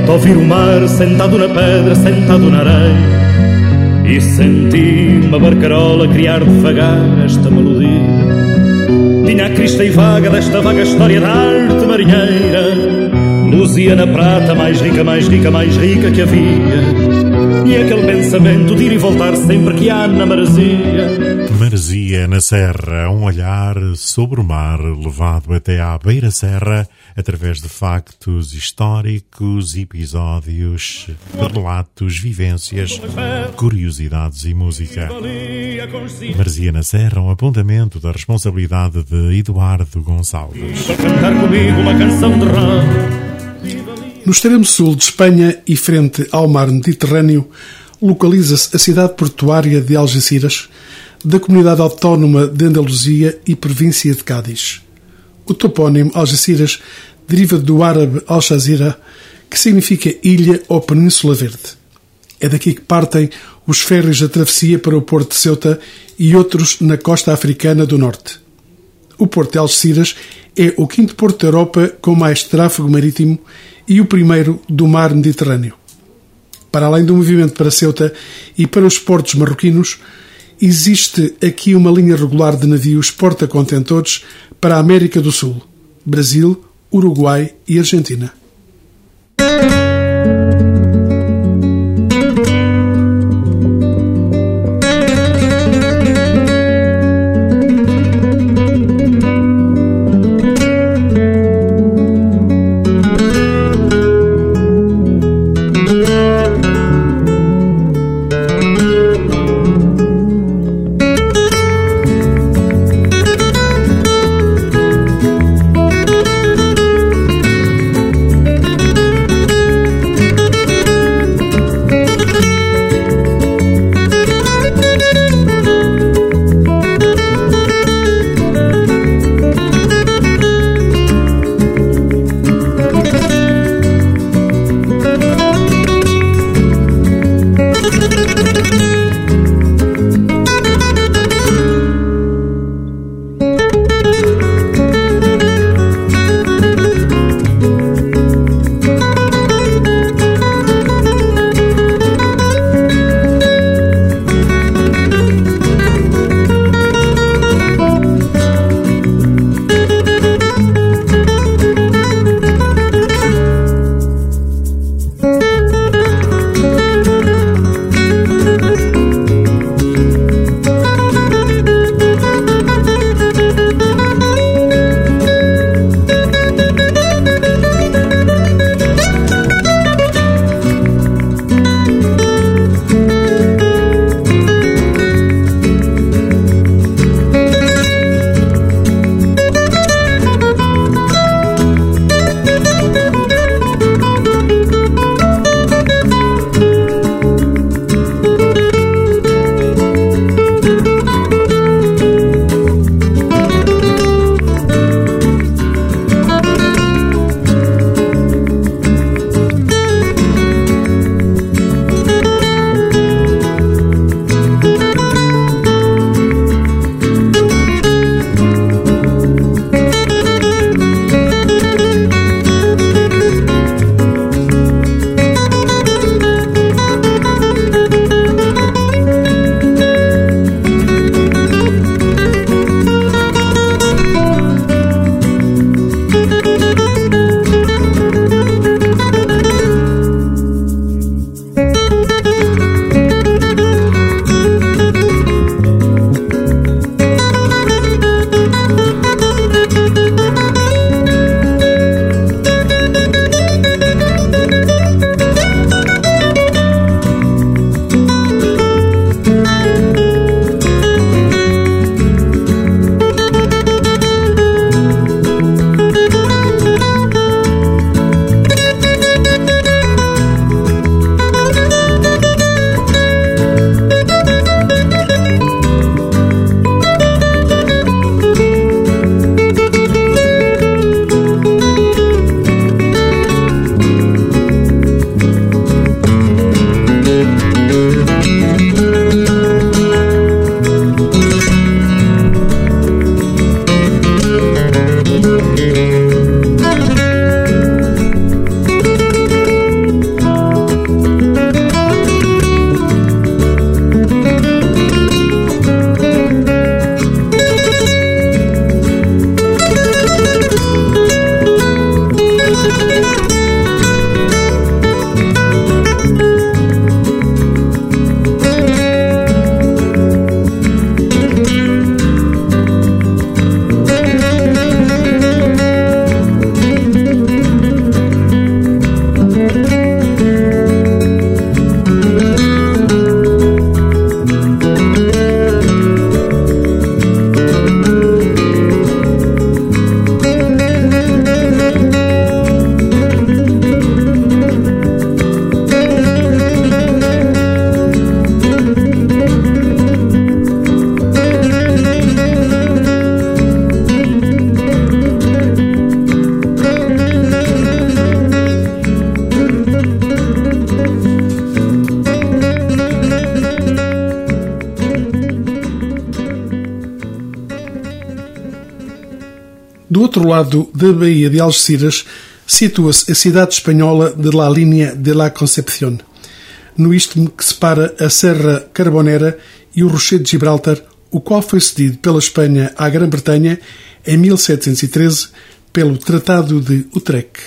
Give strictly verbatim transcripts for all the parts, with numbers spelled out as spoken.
noite ouvir o mar, sentado na pedra, sentado na areia, e senti uma barcarola criar devagar esta melodia. Tinha a crista e vaga desta vaga história da arte marinheira, luzia na prata mais rica, mais rica, mais rica que havia. E aquele pensamento de ir e voltar sempre que há na maresia. Maresia na Serra, um olhar sobre o mar levado até à beira-serra através de factos históricos, episódios, relatos, vivências, curiosidades e música. Maresia na Serra, um apontamento da responsabilidade de Eduardo Gonçalves. Para cantar comigo uma canção de ramo. No extremo sul de Espanha e frente ao mar Mediterrâneo, localiza-se a cidade portuária de Algeciras, da comunidade autónoma de Andaluzia e província de Cádiz. O topónimo Algeciras deriva do árabe Al-Shazira, que significa ilha ou península verde. É daqui que partem os ferries da travessia para o porto de Ceuta e outros na costa africana do norte. O porto de Algeciras é o quinto porto da Europa com mais tráfego marítimo e o primeiro do mar Mediterrâneo. Para além do movimento para Ceuta e para os portos marroquinos, existe aqui uma linha regular de navios porta-contentores para a América do Sul, Brasil, Uruguai e Argentina. Do outro lado da Baía de Algeciras, situa-se a cidade espanhola de La Línea de la Concepción, no istmo que separa a Serra Carbonera e o Rochedo de Gibraltar, o qual foi cedido pela Espanha à Grã-Bretanha em mil setecentos e treze pelo Tratado de Utrecht.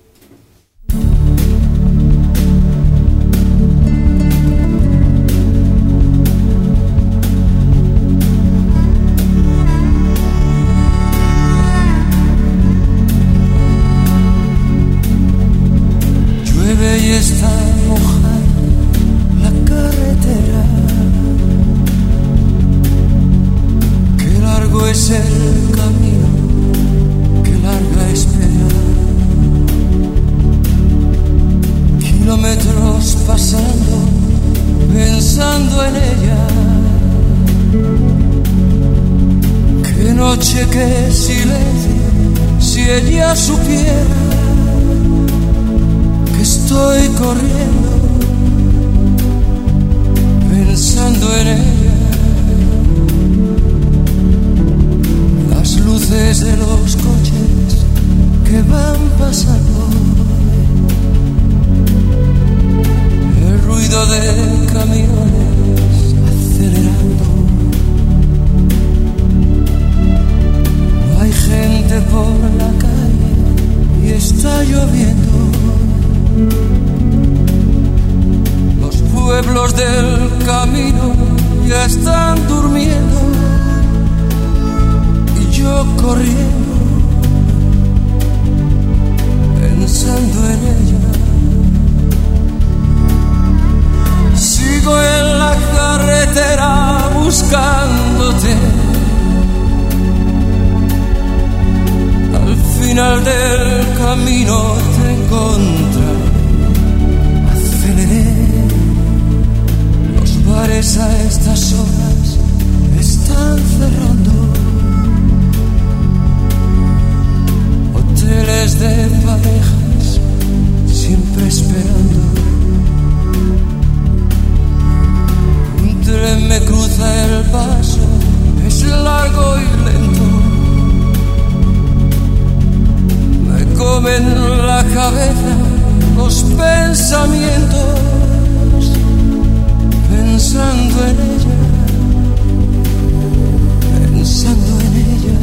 Llueve y está mojada la carretera, qué largo es el camino, qué larga espera, kilómetros pasando, pensando en ella, qué noche, qué silencio, si ella supiera que estoy corriendo, pensando en ella. Las luces de los coches que van pasando, el ruido de camiones acelerando. No hay gente por la calle y está lloviendo. Los pueblos del camino ya están durmiendo y yo corriendo, pensando en ella. Sigo en la carretera buscándote, al final del camino te encontraré. Los bares a estas horas están cerrando, hoteles de parejas siempre esperando. Un tren me cruza el paso, es largo y lento, me comen la cabeza los pensamientos, pensando en ella, pensando en ella.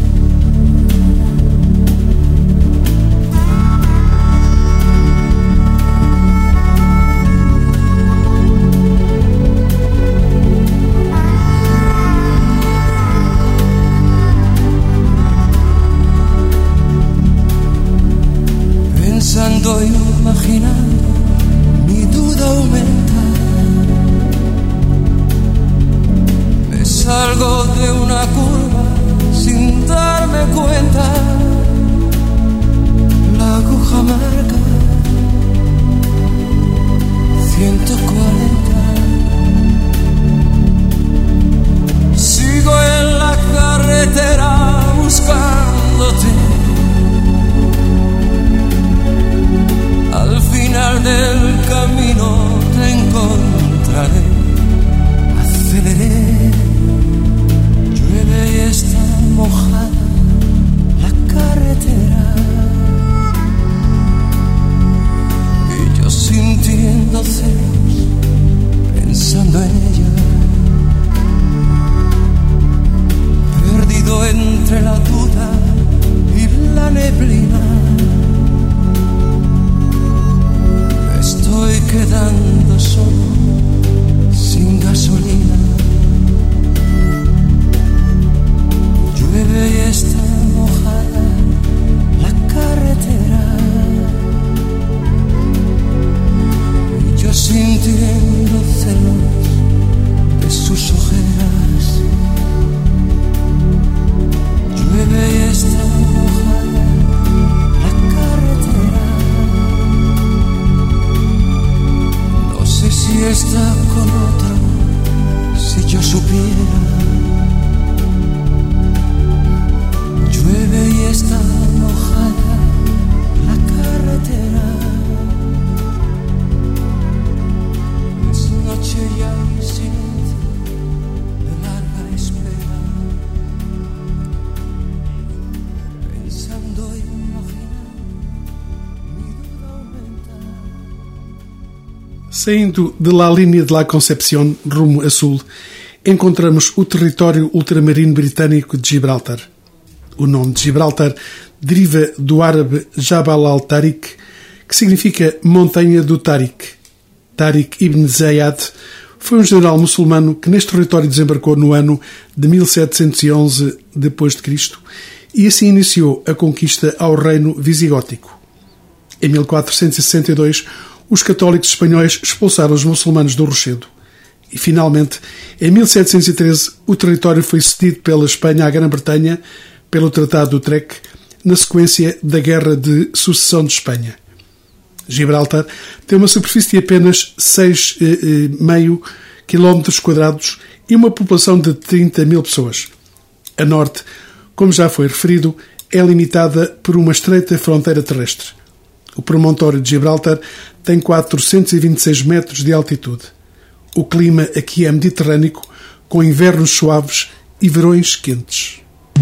Pensando y imaginando, mi duda aumenta. Saindo de La Línea de la Concepción, rumo a sul, encontramos o território ultramarino britânico de Gibraltar. O nome de Gibraltar deriva do árabe Jabal al-Tariq, que significa Montanha do Tariq. Tariq ibn Zayad foi um general muçulmano que neste território desembarcou no ano de mil setecentos e onze depois de Cristo e assim iniciou a conquista ao reino visigótico. Em mil quatrocentos e sessenta e dois, os católicos espanhóis expulsaram os muçulmanos do Rochedo. E, finalmente, em mil setecentos e treze, o território foi cedido pela Espanha à Grã-Bretanha pelo Tratado de Utrecht, na sequência da Guerra de Sucessão de Espanha. Gibraltar tem uma superfície de apenas seis vírgula cinco quilómetros quadrados e uma população de trinta mil pessoas. A norte, como já foi referido, é limitada por uma estreita fronteira terrestre. O promontório de Gibraltar tem quatrocentos e vinte e seis metros de altitude. O clima aqui é mediterrâneo, com invernos suaves e verões quentes.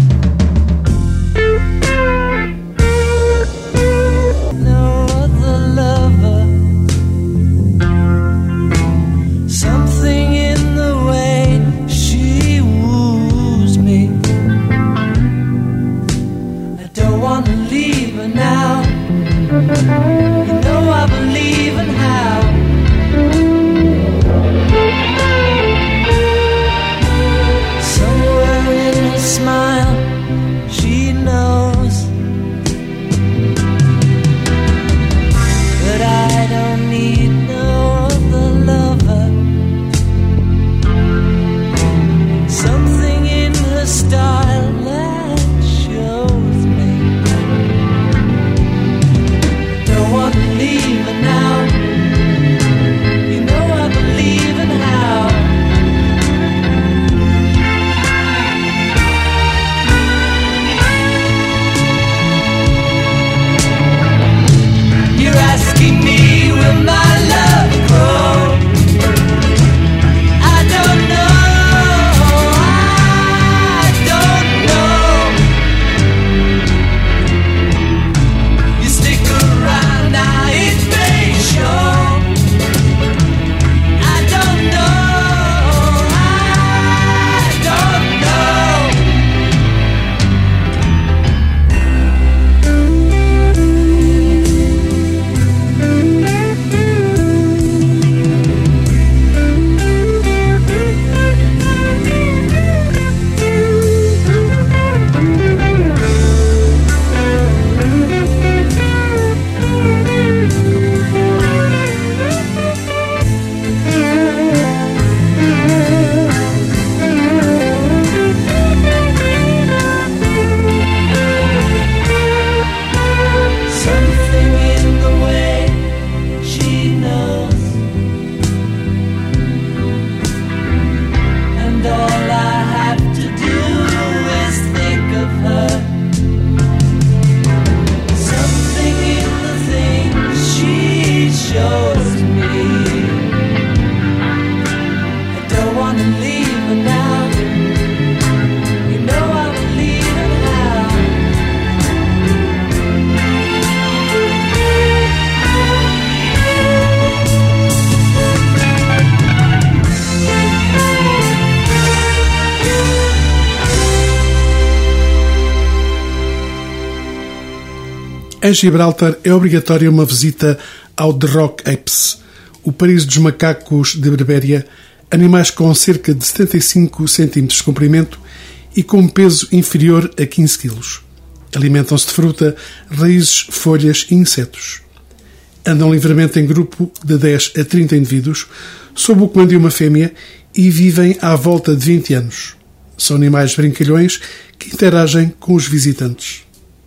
Em Gibraltar é obrigatória uma visita ao The Rock Apes, o paraíso dos macacos de Berbéria, animais com cerca de setenta e cinco centímetros de comprimento e com um peso inferior a quinze quilos. Alimentam-se de fruta, raízes, folhas e insetos. Andam livremente em grupo de dez a trinta indivíduos, sob o comando de uma fêmea, e vivem à volta de vinte anos. São animais brincalhões que interagem com os visitantes.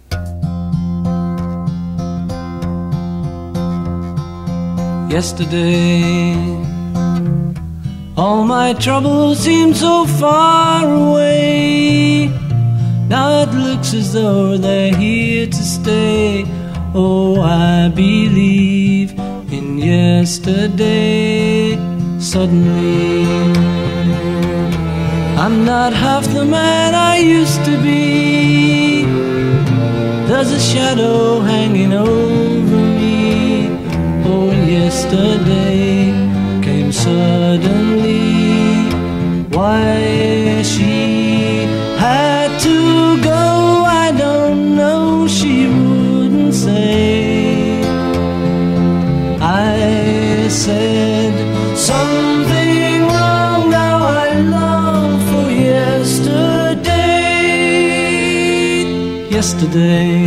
Yesterday, all my troubles seemed so far away. Now it looks as though they're here to stay. Oh, I believe in yesterday. Suddenly, I'm not half the man I used to be. There's a shadow hanging over me. Oh, yesterday yesterday.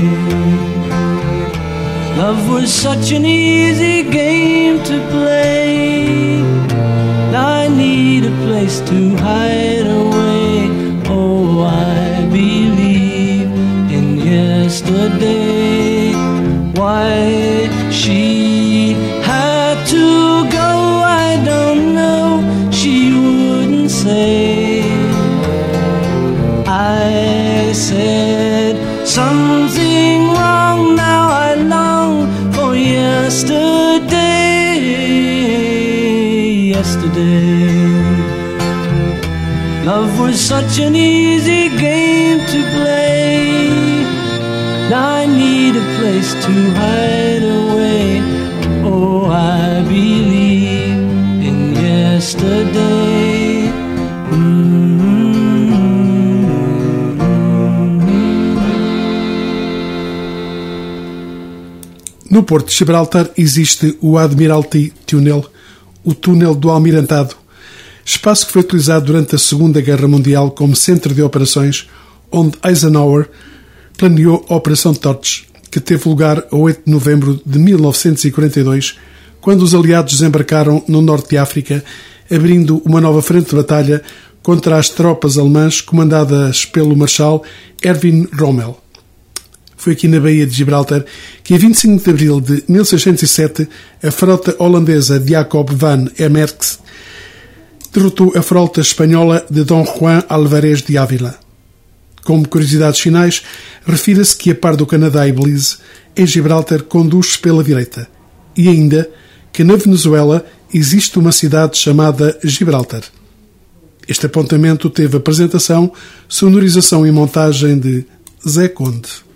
Love was such an easy game to play. I need a place to hide away. Oh, I believe in yesterday. Why she had to go, I don't know. She wouldn't say. I said something wrong, now I long for yesterday. Yesterday, love was such an easy game to play. Now I need a place to hide away. Oh, I believe in yesterday. Mm-hmm. No Porto de Gibraltar existe o Admiralty Tunnel, o túnel do Almirantado, espaço que foi utilizado durante a Segunda Guerra Mundial como centro de operações, onde Eisenhower planeou a Operação Torch, que teve lugar a oito de novembro de mil novecentos e quarenta e dois, quando os aliados desembarcaram no norte de África, abrindo uma nova frente de batalha contra as tropas alemãs comandadas pelo Marshal Erwin Rommel. Foi aqui na Baía de Gibraltar que, a vinte e cinco de abril de mil seiscentos e sete, a frota holandesa de Jacob van Emmerich derrotou a frota espanhola de Dom Juan Alvarez de Ávila. Como curiosidades finais, refira-se que, a par do Canadá e Belize, em Gibraltar conduz pela direita, e ainda que na Venezuela existe uma cidade chamada Gibraltar. Este apontamento teve apresentação, sonorização e montagem de Zé Conde.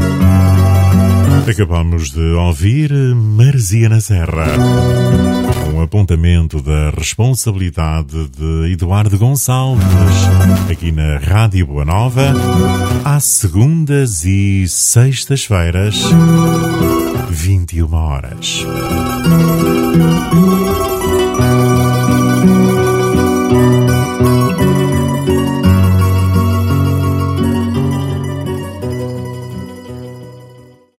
Acabamos de ouvir Maresia na Serra, um apontamento da responsabilidade de Eduardo Gonçalves, aqui na Rádio Boa Nova, às segundas e sextas-feiras, vinte e uma horas.